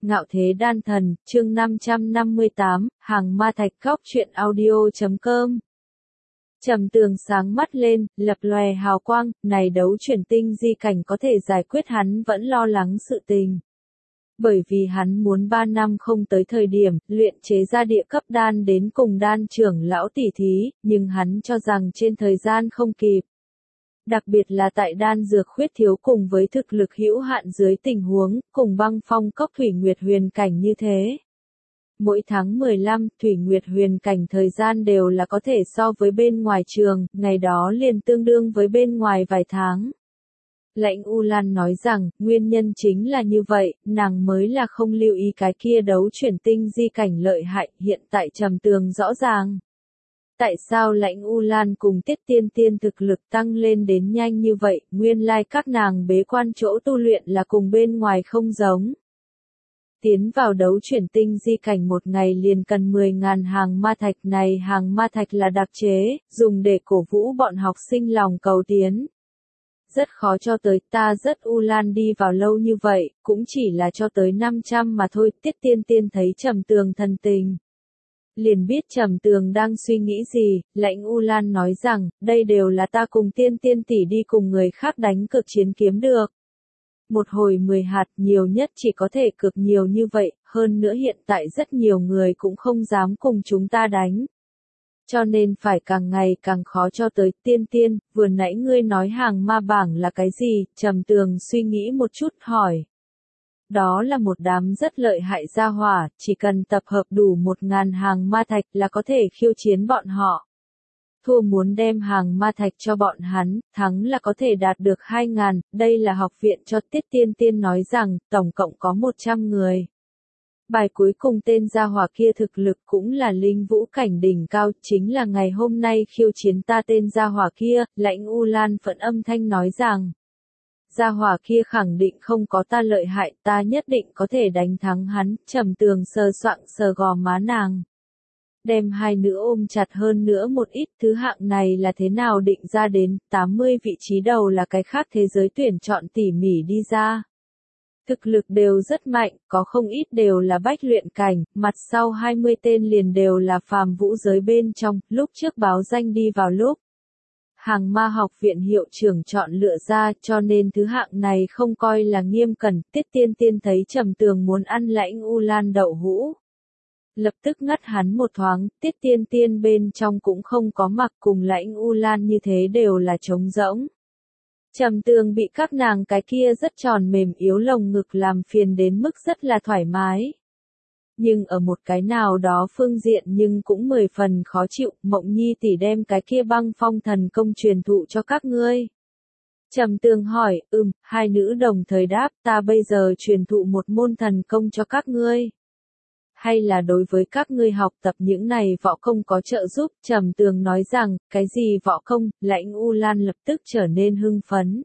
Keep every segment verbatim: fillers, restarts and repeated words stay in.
Ngạo Thế Đan Thần, chương năm trăm năm mươi tám, Hàng Ma Thạch. Góc truyện audio chấm com. Trầm Tường sáng mắt lên, lập lòe hào quang, này đấu chuyển tinh di cảnh có thể giải quyết hắn vẫn lo lắng sự tình. Bởi vì hắn muốn ba năm không tới thời điểm, luyện chế ra địa cấp đan đến cùng đan trưởng lão tỉ thí, nhưng hắn cho rằng trên thời gian không kịp. Đặc biệt là tại đan dược khuyết thiếu cùng với thực lực hữu hạn dưới tình huống, cùng băng phong cốc thủy nguyệt huyền cảnh như thế. Mỗi tháng mười lăm, thủy nguyệt huyền cảnh thời gian đều là có thể so với bên ngoài trường, ngày đó liền tương đương với bên ngoài vài tháng. Lãnh U Lan nói rằng, nguyên nhân chính là như vậy, nàng mới là không lưu ý cái kia đấu chuyển tinh di cảnh lợi hại, hiện tại Trầm Tường rõ ràng. Tại sao Lãnh U Lan cùng Tiết Tiên Tiên thực lực tăng lên đến nhanh như vậy, nguyên lai các nàng bế quan chỗ tu luyện là cùng bên ngoài không giống. Tiến vào đấu chuyển tinh di cảnh một ngày liền cần mười ngàn hàng ma thạch, này hàng ma thạch là đặc chế, dùng để cổ vũ bọn học sinh lòng cầu tiến. Rất khó cho tới, ta rất U Lan đi vào lâu như vậy, cũng chỉ là cho tới năm trăm mà thôi. Tiết Tiên Tiên thấy Trầm Tường thần tình, liền biết Trầm Tường đang suy nghĩ gì. Lãnh U Lan nói rằng, đây đều là ta cùng Tiên Tiên tỷ đi cùng người khác đánh cực chiến kiếm được. Một hồi mười hạt, nhiều nhất chỉ có thể cực nhiều như vậy, hơn nữa hiện tại rất nhiều người cũng không dám cùng chúng ta đánh. Cho nên phải càng ngày càng khó cho tới. Tiên Tiên, vừa nãy ngươi nói hàng ma bảng là cái gì? Trầm Tường suy nghĩ một chút hỏi. Đó là một đám rất lợi hại gia hỏa, chỉ cần tập hợp đủ một ngàn hàng ma thạch là có thể khiêu chiến bọn họ. Thua muốn đem hàng ma thạch cho bọn hắn, thắng là có thể đạt được hai ngàn, đây là học viện cho. Tiết Tiên Tiên nói rằng, tổng cộng có một trăm người. Bài cuối cùng tên gia hỏa kia thực lực cũng là linh vũ cảnh đỉnh cao, chính là ngày hôm nay khiêu chiến ta tên gia hỏa kia. Lãnh U Lan phẫn âm thanh nói rằng, gia hỏa kia khẳng định không có ta lợi hại, ta nhất định có thể đánh thắng hắn. Trầm Tường sờ soạng sờ gò má nàng, đem hai nữ ôm chặt hơn nữa một ít. Thứ hạng này là thế nào định ra đến? Tám mươi vị trí đầu là cái khác thế giới tuyển chọn tỉ mỉ đi ra. Thực lực đều rất mạnh, có không ít đều là bách luyện cảnh, mặt sau hai mươi tên liền đều là phàm vũ giới bên trong. Lúc trước báo danh đi vào lúc Hàng Ma học viện hiệu trưởng chọn lựa ra, cho nên thứ hạng này không coi là nghiêm cẩn. Tiết Tiên Tiên thấy Trầm Tường muốn ăn Lãnh U Lan đậu hũ, lập tức ngắt hắn một thoáng. Tiết Tiên Tiên bên trong cũng không có mặc cùng Lãnh U Lan như thế đều là trống rỗng. Trầm Tường bị các nàng cái kia rất tròn mềm yếu lồng ngực làm phiền đến mức rất là thoải mái. Nhưng ở một cái nào đó phương diện nhưng cũng mười phần khó chịu. Mộng Nhi tỷ đem cái kia băng phong thần công truyền thụ cho các ngươi. Trầm Tường hỏi, ừm, hai nữ đồng thời đáp, ta bây giờ truyền thụ một môn thần công cho các ngươi. Hay là đối với các ngươi học tập những này võ công có trợ giúp? Trầm Tường nói rằng, cái gì võ công? Lãnh U Lan lập tức trở nên hưng phấn.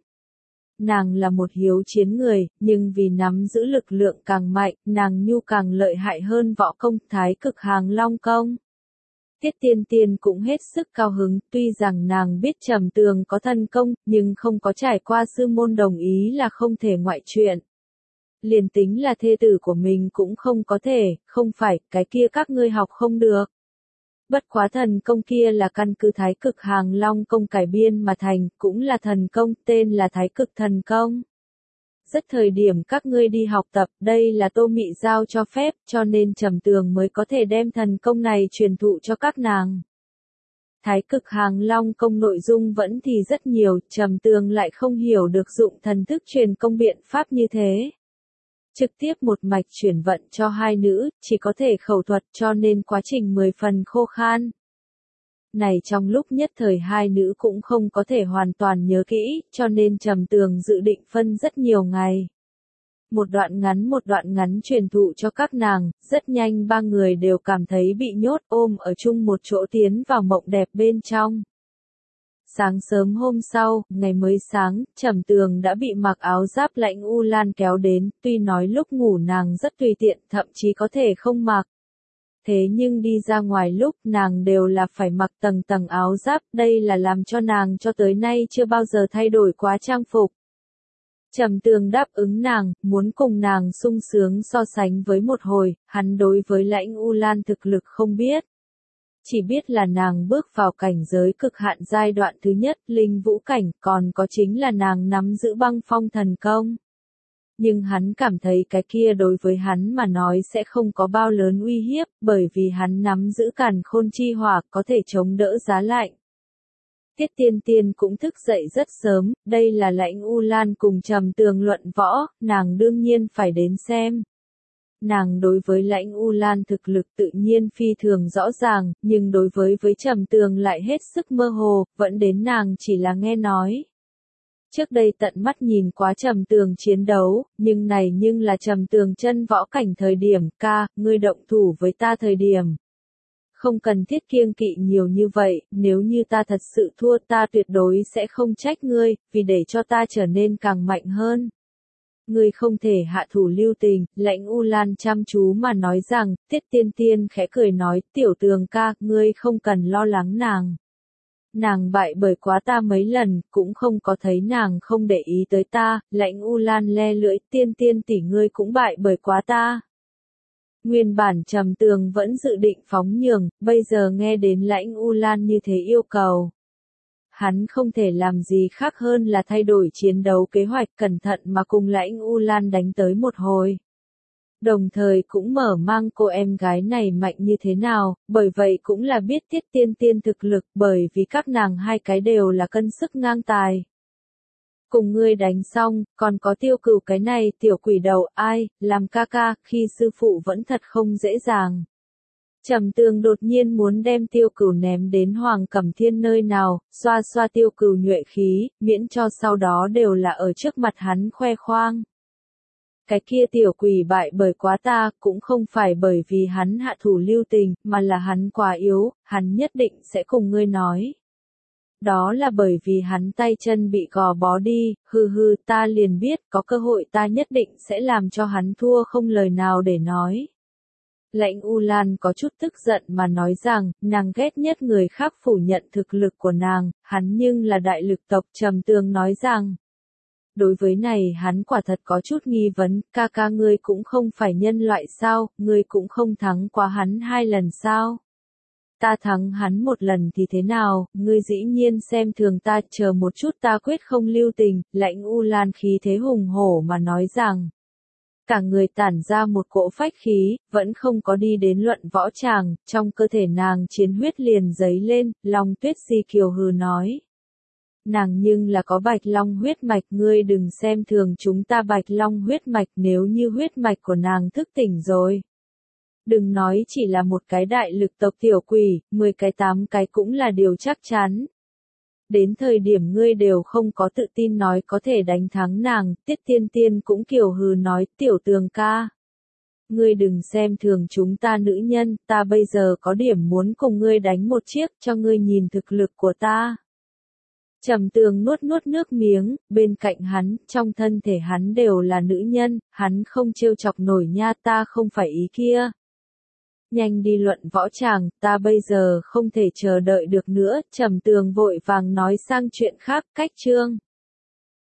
Nàng là một hiếu chiến người, nhưng vì nắm giữ lực lượng càng mạnh, nàng nhu càng lợi hại hơn võ công. Thái Cực Hàng Long công. Tiết Tiên Tiên cũng hết sức cao hứng, tuy rằng nàng biết Trầm Tường có thần công, nhưng không có trải qua sư môn đồng ý là không thể ngoại chuyện. Liền tính là thê tử của mình cũng không có thể, không phải, cái kia các ngươi học không được. Bất quá thần công kia là căn cứ Thái Cực Hàng Long công cải biên mà thành, cũng là thần công, tên là Thái Cực Thần Công. Rất thời điểm các ngươi đi học tập, đây là Tô Mị giao cho phép, cho nên Trầm Tường mới có thể đem thần công này truyền thụ cho các nàng. Thái Cực Hàng Long công nội dung vẫn thì rất nhiều, Trầm Tường lại không hiểu được dụng thần thức truyền công biện pháp như thế. Trực tiếp một mạch chuyển vận cho hai nữ, chỉ có thể khẩu thuật, cho nên quá trình mười phần khô khan. Này trong lúc nhất thời hai nữ cũng không có thể hoàn toàn nhớ kỹ, cho nên Trầm Tường dự định phân rất nhiều ngày. Một đoạn ngắn một đoạn ngắn truyền thụ cho các nàng, rất nhanh ba người đều cảm thấy bị nhốt ôm ở chung một chỗ tiến vào mộng đẹp bên trong. Sáng sớm hôm sau, ngày mới sáng, Trầm Tường đã bị mặc áo giáp Lãnh U Lan kéo đến, tuy nói lúc ngủ nàng rất tùy tiện, thậm chí có thể không mặc. Thế nhưng đi ra ngoài lúc nàng đều là phải mặc tầng tầng áo giáp, đây là làm cho nàng cho tới nay chưa bao giờ thay đổi quá trang phục. Trầm Tường đáp ứng nàng, muốn cùng nàng sung sướng so sánh với một hồi, hắn đối với Lãnh U Lan thực lực không biết. Chỉ biết là nàng bước vào cảnh giới cực hạn giai đoạn thứ nhất, linh vũ cảnh, còn có chính là nàng nắm giữ băng phong thần công. Nhưng hắn cảm thấy cái kia đối với hắn mà nói sẽ không có bao lớn uy hiếp, bởi vì hắn nắm giữ càn khôn chi hỏa có thể chống đỡ giá lạnh. Tiết Tiên Tiên cũng thức dậy rất sớm, đây là Lãnh U Lan cùng Trầm Tường luận võ, nàng đương nhiên phải đến xem. Nàng đối với Lãnh U Lan thực lực tự nhiên phi thường rõ ràng, nhưng đối với với Trầm Tường lại hết sức mơ hồ, vẫn đến nàng chỉ là nghe nói. Trước đây tận mắt nhìn quá Trầm Tường chiến đấu, nhưng này nhưng là Trầm Tường chân võ cảnh thời điểm, ca, ngươi động thủ với ta thời điểm. Không cần thiết kiêng kỵ nhiều như vậy, nếu như ta thật sự thua ta tuyệt đối sẽ không trách ngươi, vì để cho ta trở nên càng mạnh hơn. Ngươi không thể hạ thủ lưu tình, Lãnh U Lan chăm chú mà nói rằng, Tiết Tiên Tiên khẽ cười nói, Tiểu Tường ca, ngươi không cần lo lắng nàng. Nàng bại bởi quá ta mấy lần, cũng không có thấy nàng không để ý tới ta, Lãnh U Lan le lưỡi, Tiên Tiên tỷ ngươi cũng bại bởi quá ta. Nguyên bản Trầm Tường vẫn dự định phóng nhường, bây giờ nghe đến Lãnh U Lan như thế yêu cầu. Hắn không thể làm gì khác hơn là thay đổi chiến đấu kế hoạch cẩn thận mà cùng Lãnh U Lan đánh tới một hồi. Đồng thời cũng mở mang cô em gái này mạnh như thế nào, bởi vậy cũng là biết Tiết Tiên Tiên thực lực bởi vì các nàng hai cái đều là cân sức ngang tài. Cùng ngươi đánh xong, còn có Tiêu Cửu cái này tiểu quỷ đầu, ai, làm ca ca, khi sư phụ vẫn thật không dễ dàng. Trầm Tường đột nhiên muốn đem Tiêu Cửu ném đến Hoàng Cẩm Thiên nơi nào, xoa xoa Tiêu Cửu nhuệ khí, miễn cho sau đó đều là ở trước mặt hắn khoe khoang. Cái kia tiểu quỷ bại bởi quá ta, cũng không phải bởi vì hắn hạ thủ lưu tình, mà là hắn quá yếu, hắn nhất định sẽ cùng ngươi nói. Đó là bởi vì hắn tay chân bị gò bó đi, hừ hừ ta liền biết, có cơ hội ta nhất định sẽ làm cho hắn thua không lời nào để nói. Lãnh U Lan có chút tức giận mà nói rằng, nàng ghét nhất người khác phủ nhận thực lực của nàng, hắn nhưng là đại lực tộc. Trầm Tường nói rằng. Đối với này hắn quả thật có chút nghi vấn, ca ca ngươi cũng không phải nhân loại sao, ngươi cũng không thắng qua hắn hai lần sao. Ta thắng hắn một lần thì thế nào, ngươi dĩ nhiên xem thường ta, chờ một chút ta quyết không lưu tình. Lãnh U Lan khí thế hùng hổ mà nói rằng. Cả người tản ra một cỗ phách khí, vẫn không có đi đến luận võ tràng, trong cơ thể nàng chiến huyết liền dấy lên, Long Tuyết Di kiều hừ nói. Nàng nhưng là có bạch long huyết mạch, ngươi đừng xem thường chúng ta bạch long huyết mạch, nếu như huyết mạch của nàng thức tỉnh rồi. Đừng nói chỉ là một cái đại lực tộc tiểu quỷ, mười cái tám cái cũng là điều chắc chắn. Đến thời điểm ngươi đều không có tự tin nói có thể đánh thắng nàng, Tiết Tiên Tiên cũng kiều hừ nói, Tiểu Tường ca. Ngươi đừng xem thường chúng ta nữ nhân, ta bây giờ có điểm muốn cùng ngươi đánh một chiếc cho ngươi nhìn thực lực của ta. Trầm Tường nuốt nuốt nước miếng, bên cạnh hắn, trong thân thể hắn đều là nữ nhân, hắn không trêu chọc nổi nha, ta không phải ý kia. Nhanh đi luận võ tràng, ta bây giờ không thể chờ đợi được nữa. Trầm Tường vội vàng nói sang chuyện khác, cách chương.